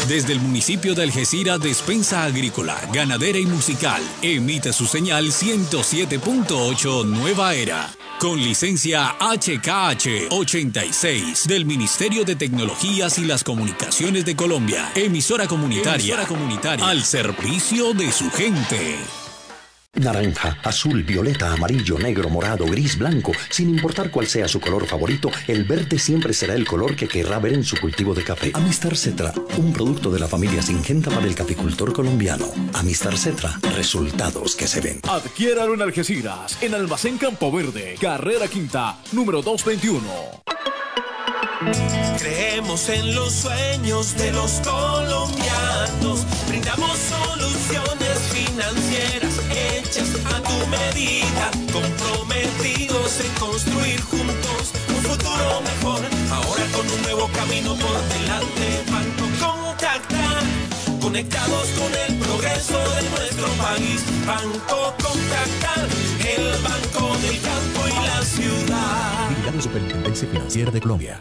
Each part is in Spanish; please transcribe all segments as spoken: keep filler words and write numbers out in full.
Desde el municipio de Algeciras, Despensa Agrícola, Ganadera y Musical, emite su señal ciento siete punto ocho Nueva Era. Con licencia H K H ochenta y seis del Ministerio de Tecnologías y las Comunicaciones de Colombia. Emisora comunitaria, emisora comunitaria al servicio de su gente. Naranja, azul, violeta, amarillo, negro, morado, gris, blanco. Sin importar cuál sea su color favorito, el verde siempre será el color que querrá ver en su cultivo de café. Amistar Cetra, un producto de la familia Syngenta para el caficultor colombiano. Amistar Cetra, resultados que se ven. Adquiéralo en Algeciras, en Almacén Campo Verde, Carrera Quinta, número doscientos veintiuno. Creemos en los sueños de los colombianos, brindamos soluciones financieras hechas a tu medida, comprometidos en construir juntos un futuro mejor. Ahora con un nuevo camino por delante, Banco Contactar, conectados con el progreso de nuestro país. Banco Contactar, el banco del campo y la ciudad. Vigilado Superintendencia Financiera de Colombia.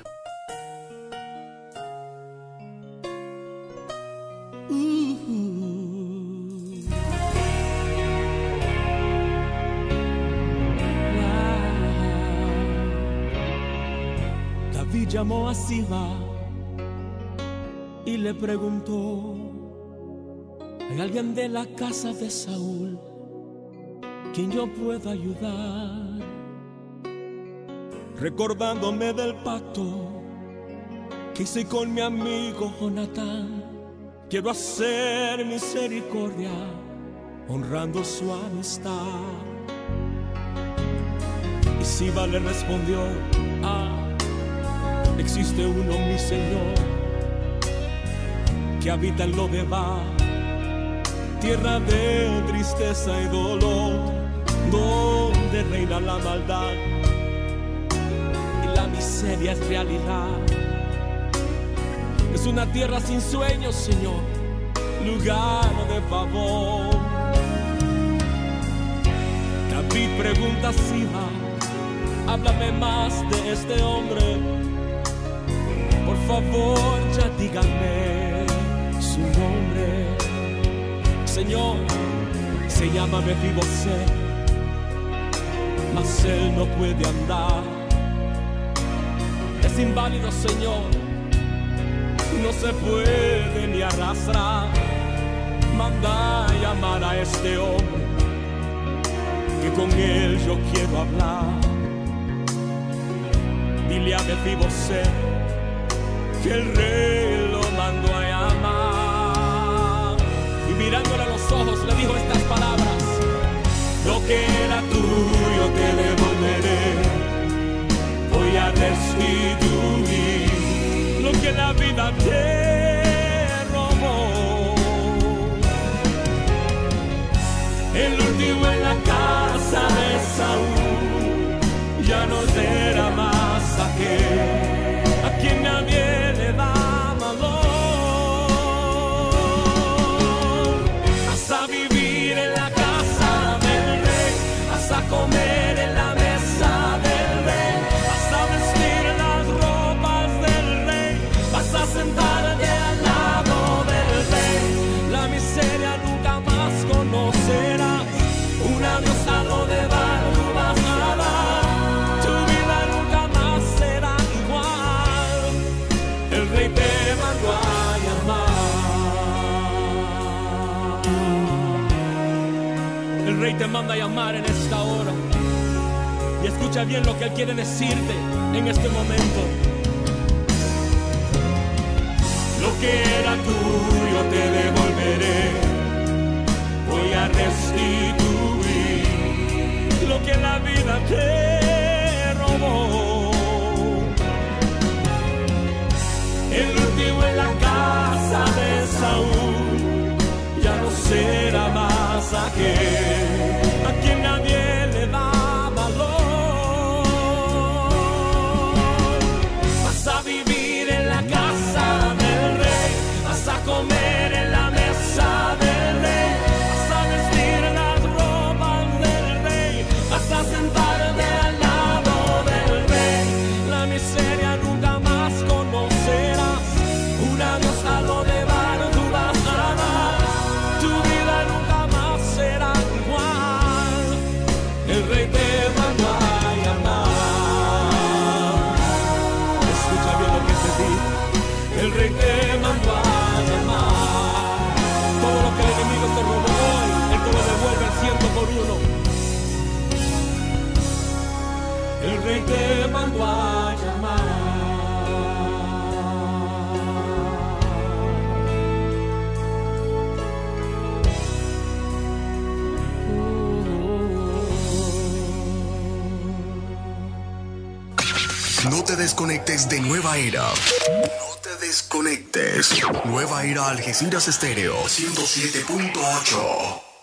Llamó a Siba y le preguntó: ¿hay alguien de la casa de Saúl quien yo pueda ayudar? Recordándome del pacto que hice con mi amigo Jonatán, quiero hacer misericordia honrando su amistad. Y Siba le respondió: ah, existe uno, mi Señor, que habita en Lodebar, tierra de tristeza y dolor, donde reina la maldad y la miseria es realidad. Es una tierra sin sueños, Señor, lugar de favor. David pregunta a Siba: háblame más de este hombre. Por favor, ya díganme su nombre. Señor, se llama Mefibosé, mas él no puede andar. Es inválido, Señor, no se puede ni arrastrar. Manda a llamar a este hombre, que con él yo quiero hablar. Dile a Mefibosé que el rey lo mandó a llamar. Y mirándole a los ojos le dijo estas palabras: lo que era tuyo te devolveré, voy a restituir lo que la vida te robó. El último en la casa de Saúl ya no será más aquel a quien nadie le da valor. Hasta vivir en la casa del rey, hasta comer en la mesa del rey, hasta vestir las ropas del rey, vas a sentarte al lado del rey. La miseria nunca más conocerás, un adiós a lo de bar tú vas a dar. Tu vida nunca más será igual, el rey te mandó a llamar. El rey te manda a llamar en esta hora. Y escucha bien lo que él quiere decirte en este momento. Lo que era tuyo te devolveré, voy a restituir lo que la vida te robó. El último en la casa de Saúl ya no será más aquel a quien nadie le da valor. Vas a vivir en la casa del rey, vas a comer en la mesa del rey, vas a vestir las ropas del rey, vas a sentarte al rey te mandó a llamar. No te desconectes de Nueva Era. No te desconectes. Nueva Era Algeciras Estéreo ciento siete punto ocho.